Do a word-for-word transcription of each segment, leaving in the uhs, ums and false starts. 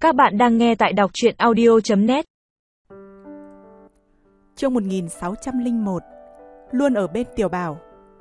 Các bạn đang nghe tại đọc truyện audio chấm net. Chương một nghìn sáu trăm lẻ một. Luôn ở bên Tiểu Bảo.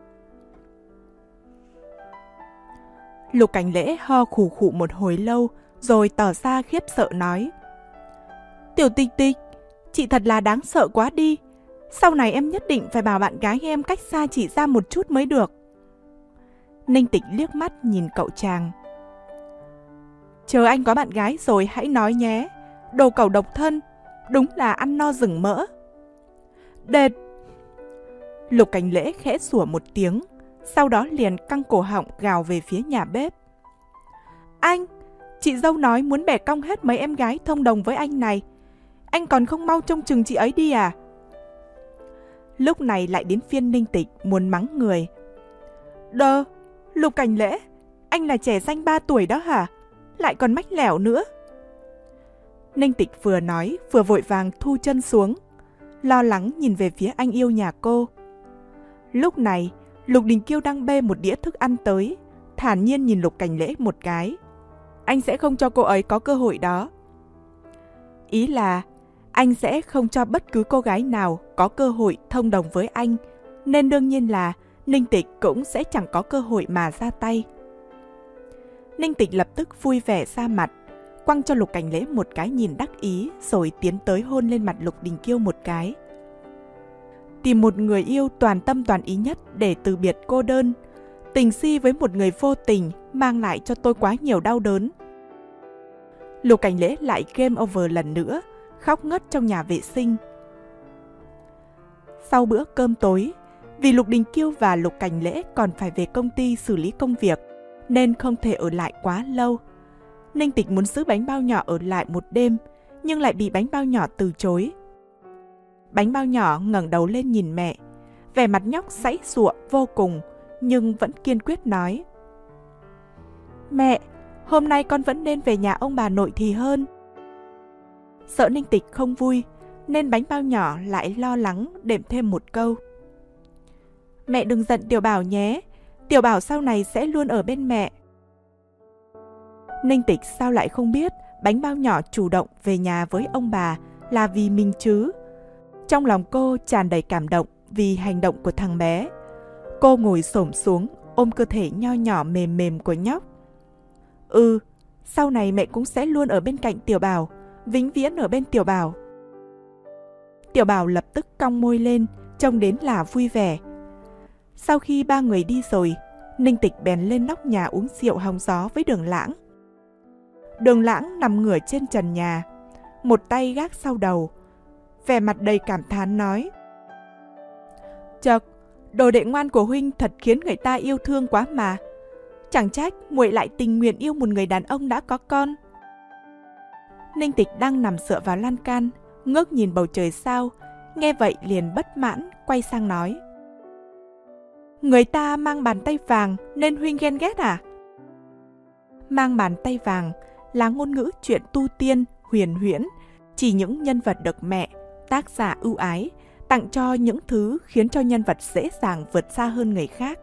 Lục Cảnh Lễ ho khủ khụ một hồi lâu, rồi tỏ ra khiếp sợ nói: Tiểu Tịch Tịch, chị thật là đáng sợ quá đi. Sau này em nhất định phải bảo bạn gái em cách xa chị ra một chút mới được. Ninh Tịch liếc mắt nhìn cậu chàng. Chờ anh có bạn gái rồi hãy nói nhé. Đồ cẩu độc thân, đúng là ăn no rừng mỡ. Đệt! Lục Cảnh Lễ khẽ sủa một tiếng, sau đó liền căng cổ họng gào về phía nhà bếp. Anh! Chị dâu nói muốn bẻ cong hết mấy em gái thông đồng với anh này. Anh còn không mau trông chừng chị ấy đi à? Lúc này lại đến phiên Ninh Tịch muốn mắng người. Đơ! Lục Cảnh Lễ, anh là trẻ danh ba tuổi đó hả? Lại còn mách lẻo nữa. Ninh Tịch vừa nói vừa vội vàng thu chân xuống, lo lắng nhìn về phía anh yêu nhà cô. Lúc này Lục Đình Kiêu đang bê một đĩa thức ăn tới, thản nhiên nhìn Lục Cảnh Lễ một cái. Anh sẽ không cho cô ấy có cơ hội đó. Ý là anh sẽ không cho bất cứ cô gái nào có cơ hội thông đồng với anh, nên đương nhiên là Ninh Tịch cũng sẽ chẳng có cơ hội mà ra tay. Ninh Tịch lập tức vui vẻ ra mặt, quăng cho Lục Cảnh Lễ một cái nhìn đắc ý, rồi tiến tới hôn lên mặt Lục Đình Kiêu một cái. Tìm một người yêu toàn tâm toàn ý nhất để từ biệt cô đơn, tình si với một người vô tình mang lại cho tôi quá nhiều đau đớn. Lục Cảnh Lễ lại game over lần nữa, khóc ngất trong nhà vệ sinh. Sau bữa cơm tối, vì Lục Đình Kiêu và Lục Cảnh Lễ còn phải về công ty xử lý công việc, nên không thể ở lại quá lâu. Ninh Tịch muốn giữ bánh bao nhỏ ở lại một đêm, nhưng lại bị bánh bao nhỏ từ chối. Bánh bao nhỏ ngẩng đầu lên nhìn mẹ, vẻ mặt nhóc giãy giụa vô cùng, nhưng vẫn kiên quyết nói: Mẹ, hôm nay con vẫn nên về nhà ông bà nội thì hơn. Sợ Ninh Tịch không vui, nên bánh bao nhỏ lại lo lắng đệm thêm một câu: Mẹ đừng giận Tiểu Bảo nhé, Tiểu Bảo sau này sẽ luôn ở bên mẹ. Ninh Tịch sao lại không biết bánh bao nhỏ chủ động về nhà với ông bà là vì mình chứ. Trong lòng cô tràn đầy cảm động vì hành động của thằng bé. Cô ngồi xổm xuống ôm cơ thể nho nhỏ mềm mềm của nhóc. Ừ, sau này mẹ cũng sẽ luôn ở bên cạnh Tiểu Bảo, vĩnh viễn ở bên Tiểu Bảo. Tiểu Bảo lập tức cong môi lên, trông đến là vui vẻ. Sau khi ba người đi rồi, Ninh Tịch bèn lên nóc nhà uống rượu hóng gió với Đường Lãng. Đường Lãng nằm ngửa trên trần nhà, một tay gác sau đầu, vẻ mặt đầy cảm thán nói: Chậc, đồ đệ ngoan của huynh thật khiến người ta yêu thương quá mà. Chẳng trách muội lại tình nguyện yêu một người đàn ông đã có con. Ninh Tịch đang nằm dựa vào lan can, ngước nhìn bầu trời sao, nghe vậy liền bất mãn quay sang nói: Người ta mang bàn tay vàng nên huynh ghen ghét à? Mang bàn tay vàng là ngôn ngữ chuyện tu tiên, huyền huyễn, chỉ những nhân vật được mẹ, tác giả ưu ái, tặng cho những thứ khiến cho nhân vật dễ dàng vượt xa hơn người khác.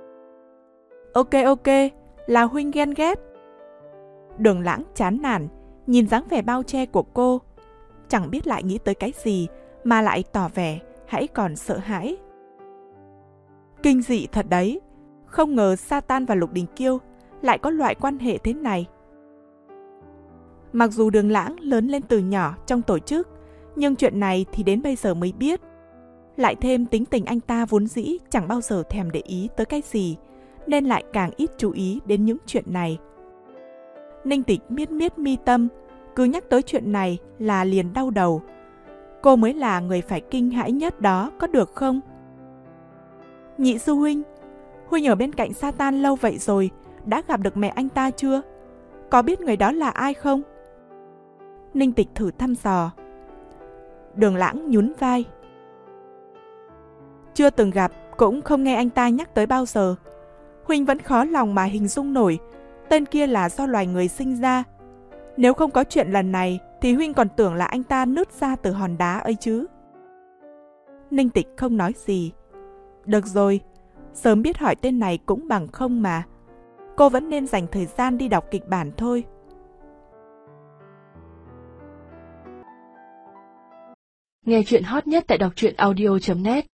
Ok ok, là huynh ghen ghét. Đường Lãng chán nản, nhìn dáng vẻ bao che của cô, chẳng biết lại nghĩ tới cái gì mà lại tỏ vẻ hãy còn sợ hãi. Kinh dị thật đấy, không ngờ Satan và Lục Đình Kiêu lại có loại quan hệ thế này. Mặc dù Đường Lãng lớn lên từ nhỏ trong tổ chức, nhưng chuyện này thì đến bây giờ mới biết. Lại thêm tính tình anh ta vốn dĩ chẳng bao giờ thèm để ý tới cái gì, nên lại càng ít chú ý đến những chuyện này. Ninh Tịch miết miết mi tâm, cứ nhắc tới chuyện này là liền đau đầu. Cô mới là người phải kinh hãi nhất đó, có được không? Nhị sư huynh, huynh ở bên cạnh Satan lâu vậy rồi, đã gặp được mẹ anh ta chưa? Có biết người đó là ai không? Ninh Tịch thử thăm dò. Đường Lãng nhún vai. Chưa từng gặp, cũng không nghe anh ta nhắc tới bao giờ. Huynh vẫn khó lòng mà hình dung nổi tên kia là do loài người sinh ra. Nếu không có chuyện lần này thì huynh còn tưởng là anh ta nứt ra từ hòn đá ấy chứ. Ninh Tịch không nói gì. Được rồi, sớm biết hỏi tên này cũng bằng không mà. Cô vẫn nên dành thời gian đi đọc kịch bản thôi. Nghe chuyện hot nhất tại đọc truyện audio chấm net.